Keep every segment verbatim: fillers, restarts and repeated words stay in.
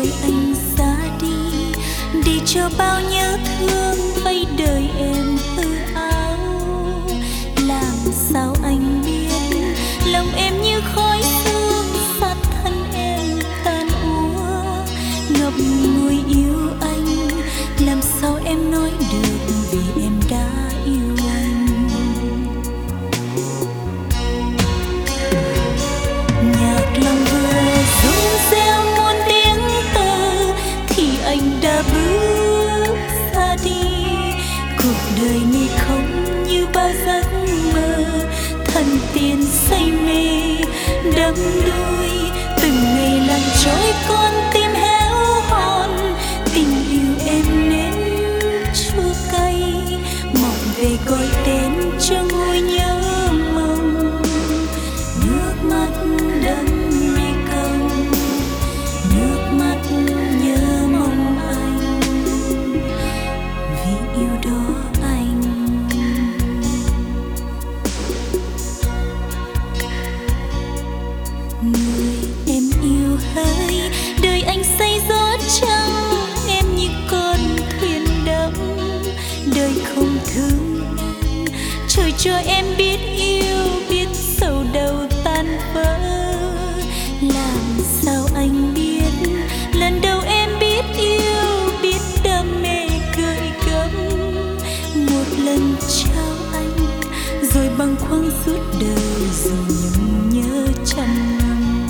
rồi anh ra đi, để cho bao nhớ thương vây đời em hư áo. Làm sao anh biết lòng em như khói sương, sát thân em tan úa. Ngập ngùi yêu anh, làm sao em nói được vì em đã yêu anh. Nhạc lòng vừa rung reo muôn tiếng tơ, thì anh đã bước ra đi. Cuộc đời này không như bao giấc mơ, thần tiên say mê đắm đuối. Từng ngày làm trôi con tim héo hon, tình yêu em nên chua cay. Mộng về gọi tên cho ngôi nhớ mong, nước mắt đẫm mê công, nước mắt nhớ mong anh, vì yêu đó anh. Người em yêu hỡi, đời anh say gió trắng, em như con thuyền đắm. Đời không thương em, trời cho em biết yêu, biết sầu đầu tan vỡ. Làm sao anh biết lần đầu em biết yêu, biết đam mê gợi gắm. Một lần trao anh, rồi bâng khuâng suốt đời, rồi nhung nhớ trăm năm.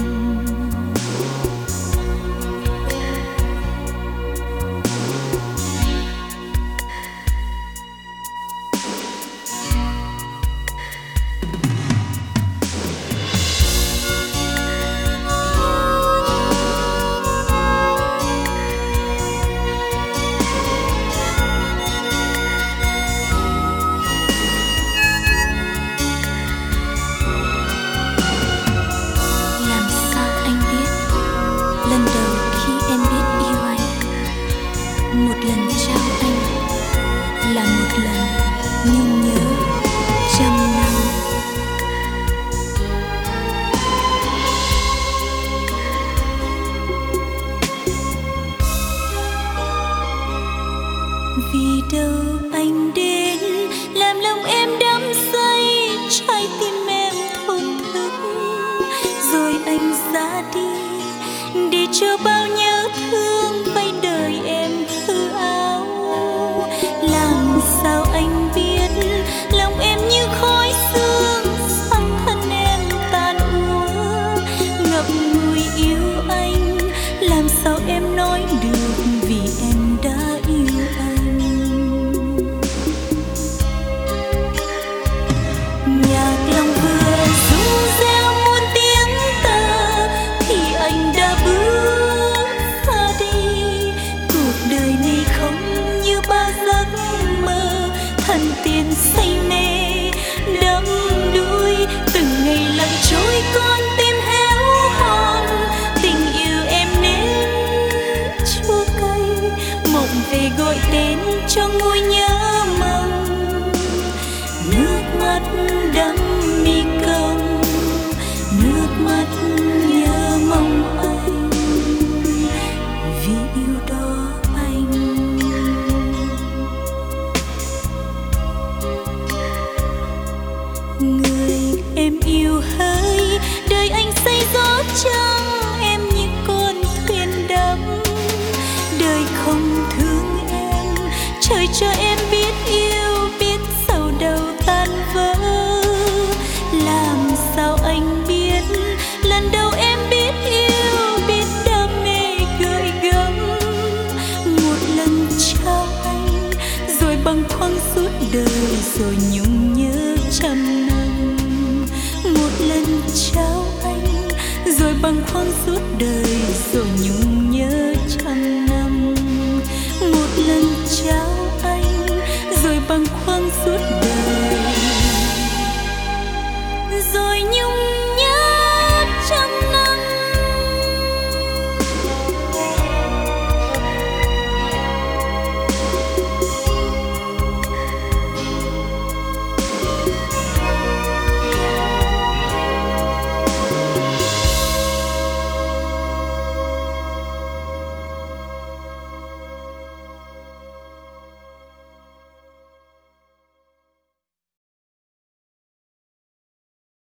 Lần đầu khi em biết yêu anh, một lần trao anh là một lần nhung nhớ trăm năm. Vì đâu anh đến làm lòng em đắm say, trái tim em thổn thức. Rồi anh ra đi, để cho bao nhớ thương vây đời em hư áo. Làm sao anh biết lòng em như khói sương, sắc thân em tan úa. Ngập ngùi yêu anh, làm sao em nói được vì em đã yêu anh. Nhạc lòng vừa rung reo muôn tiếng tơ, thì anh đã bước ra đi. Cuộc đời này không như bao giấc mơ, thần tiên say mê đắm đuối. Từng ngày lặng trôi con tim héo hon, tình yêu em nên chua cay. Mộng về gọi tên cho ngôi nhớ mong, nước mắt đẫm mi công, nước mắt nhớ mong anh, vì yêu đó anh. Người em yêu hỡi, đời anh say gió trắng, em như con thuyền đắm. Đời không thương em, trời cho em biết yêu, biết sầu đầu tan vỡ. Làm sao anh biết lần đầu em biết yêu, biết đam mê gợi gắm. Một lần trao anh, rồi bâng khuâng suốt đời, rồi nhung nhớ trăm năm. Một lần trao anh, rồi bâng khuâng suốt đời,